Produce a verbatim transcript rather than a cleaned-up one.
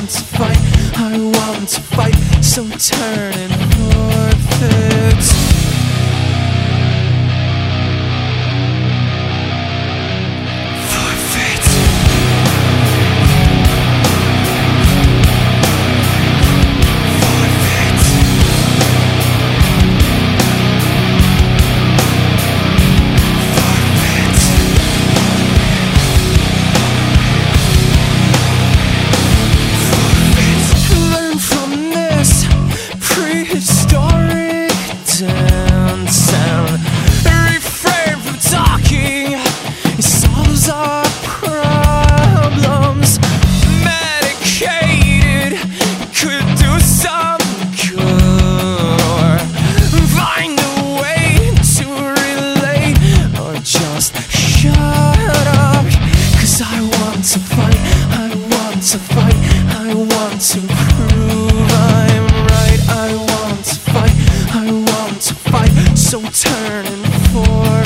want to fight, I want to fight, so turn and forfeit. Forfeit. Forfeit. Prehistoric down sound. Refrain from talking, it solves our problems. Medicated could do some good. Find a way to relate or just shut up. Cause I want to fight, I want to fight, I want to prove I'm right. I want to fight, I want to fight, so turn and forth.